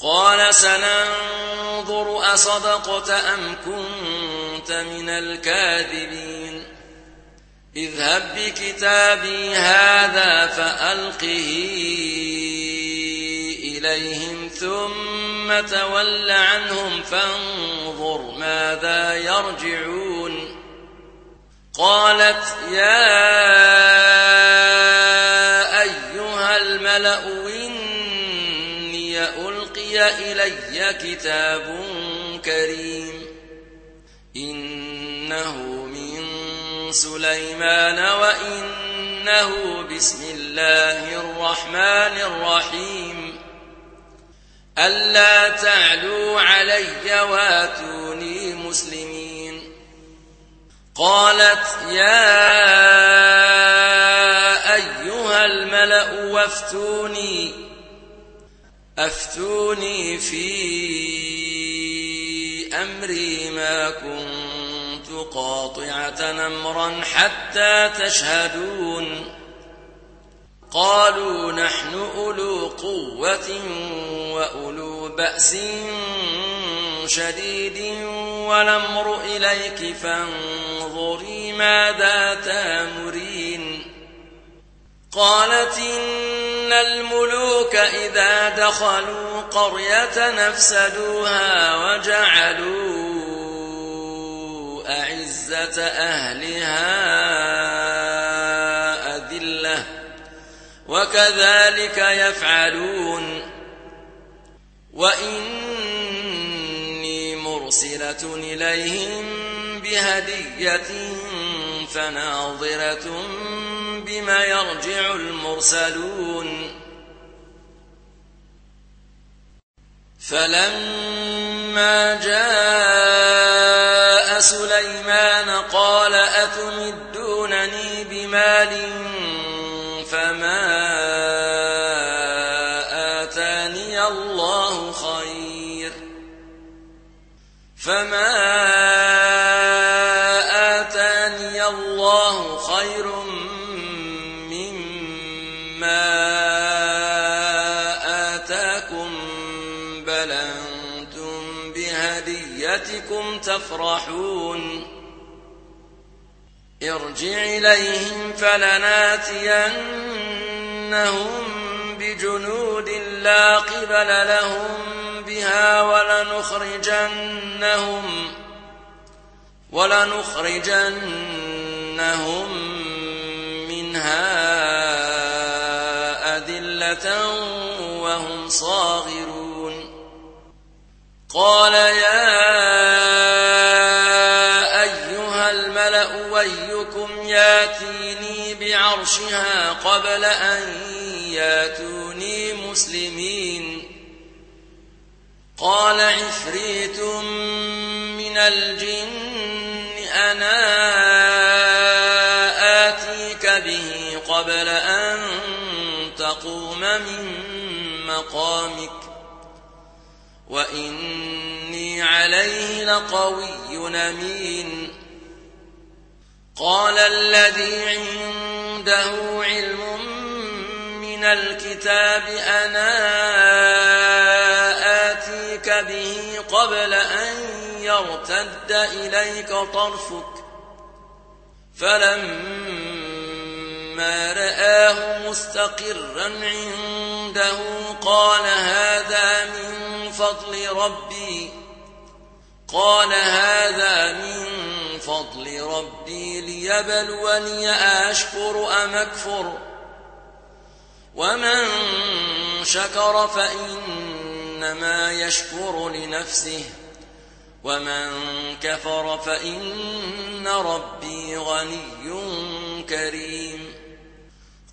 قال سننظر أصدقت أم كنت من الكاذبين اذهب بكتابي هذا فألقه إليهم ثم تول عنهم فانظر ماذا يرجعون قالت يا أيها الملأ إني ألقي إلي كتاب كريم إنه من سليمان وإنه بسم الله الرحمن الرحيم ألا تعلوا علي واتوني مسلمين قالت يا أيها الملأ أفتوني في أمري ما كنت قاطعة أمرا حتى تشهدون قالوا نحن أولو قوة وأولو بأس شديد والأمر إليك فانظري ماذا تأمرين قالت إن الملوك إذا دخلوا قرية نفسدوها وجعلوا أعزة أهلها أذلة وكذلك يفعلون وإني مرسلة إليهم بهدية فناظرة بما يرجع المرسلون فلما جاء سليمان قال أتمدونني بمال فما آتاني الله خير مما آتاكم بل أنتم بهديتكم تفرحون ارجع إليهم فلناتينهم بجنود لا قبل لهم بها ولنخرجنهم منها أذلة وهم صاغرون قال يا أيها الملأ أيكم ياتيني بعرشها قبل أن ياتوني مسلمين قال عفريت من الجن أنا آتيك به قبل أن تقوم من مقامك وإني عليه لقوي أمين قال الذي عنده علم من الكتاب أنا آتيك به قبل أن يرتد إليك طرفك فلما رآه مستقرا عنده قال هذا من فضل ربي ليبلوني أشكر أم أكفر ومن شكر فإنما يشكر لنفسه ومن كفر فإن ربي غني كريم